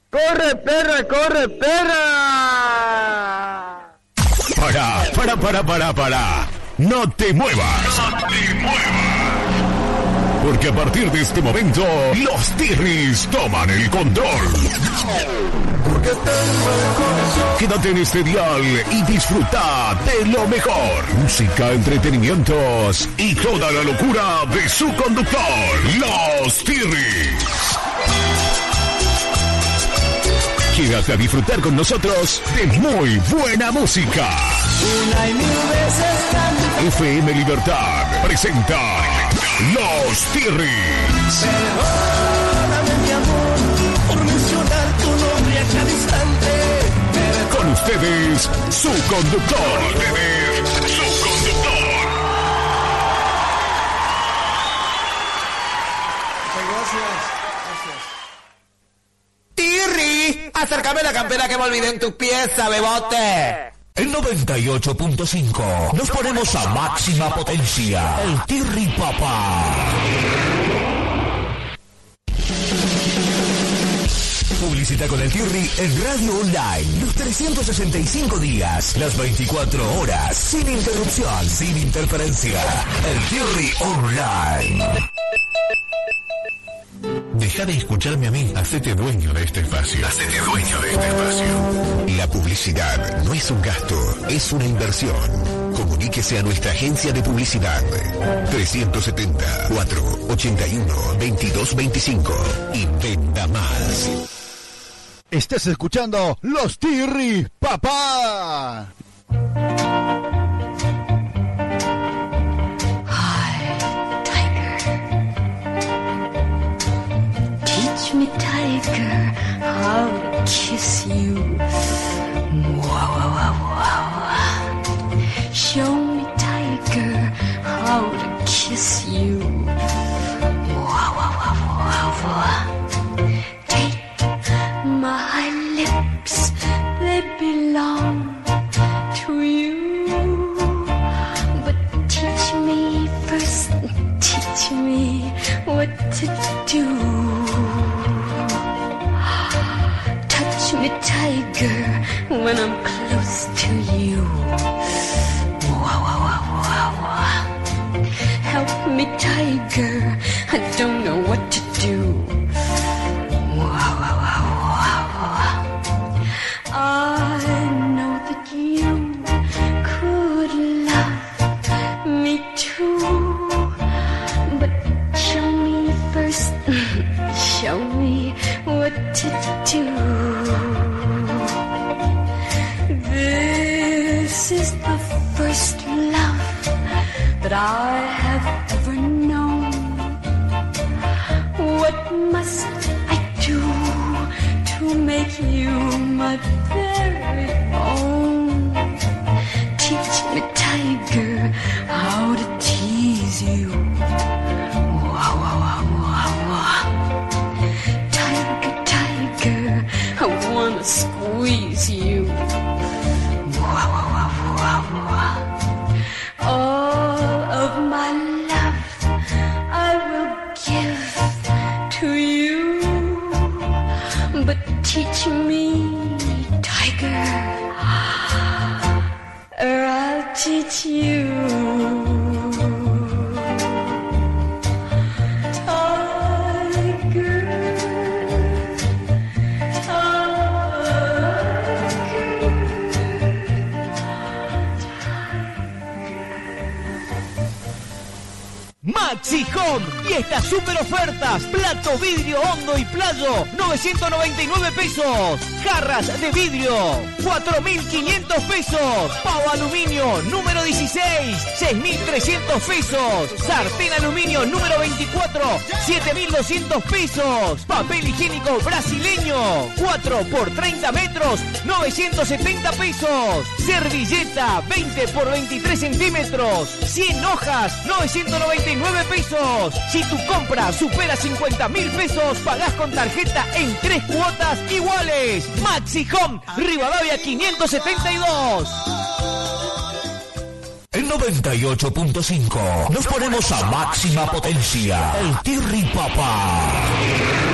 ¡Corre, perra, corre, perra! Para. No te muevas. Porque a partir de este momento, los Tirris toman el control. Quédate en este dial y disfruta de lo mejor. Música, entretenimientos y toda la locura de su conductor, los Tirris. Quédate a disfrutar con nosotros de muy buena música. Una y mil veces tanto. FM Libertad presenta Los Tirris. Perdóname, mi amor, por mencionar tu nombre a cada instante. Con ustedes, su conductor. Gracias. Tirri, acércame la campera que me olvidé en tus piezas, bebote. En 98.5 nos ponemos a máxima potencia. El Tirri Papá. Publicita con el Tirri en Radio Online. Los 365 días, las 24 horas, sin interrupción, sin interferencia. El Tirri Online. Deja de escucharme a mí. Hacete dueño de este espacio. La publicidad no es un gasto, es una inversión. Comuníquese a nuestra agencia de publicidad 370-481-2225 y venda más. Estás escuchando Los Tirris, papá. Teach me, tiger, how to kiss you. Show me, tiger, how to kiss you. Take my lips, they belong to you. But teach me first, teach me what to do. Touch me, tiger, when I'm close to you. Help me, tiger, I don't know what to do. I know that you could love me too, but show me first, show me what to do. This is the first love that I have ever known. What must I do to make you my very own? Teach me, tiger, how to tease you. Tiger, tiger, I wanna squeeze you. All of my love I will give to you, but teach me, tiger, or I'll teach you. Maxi Home y estas super ofertas: plato vidrio hondo y playo, 999 pesos. Jarras de vidrio, 4.500 pesos. Pavo aluminio número 16, 6.300 pesos. Sartén aluminio número 24, 7.200 pesos. Papel higiénico brasileño, 4 por 30 metros, 970 pesos. Servilleta, 20 por 23 centímetros, 100 hojas, 999 pesos. Si tu compra supera 50.000 pesos, pagás con tarjeta en 3 cuotas iguales. Maxi Home, Rivadavia 572. En 98.5 nos ponemos a máxima potencia. El Tirri Papá.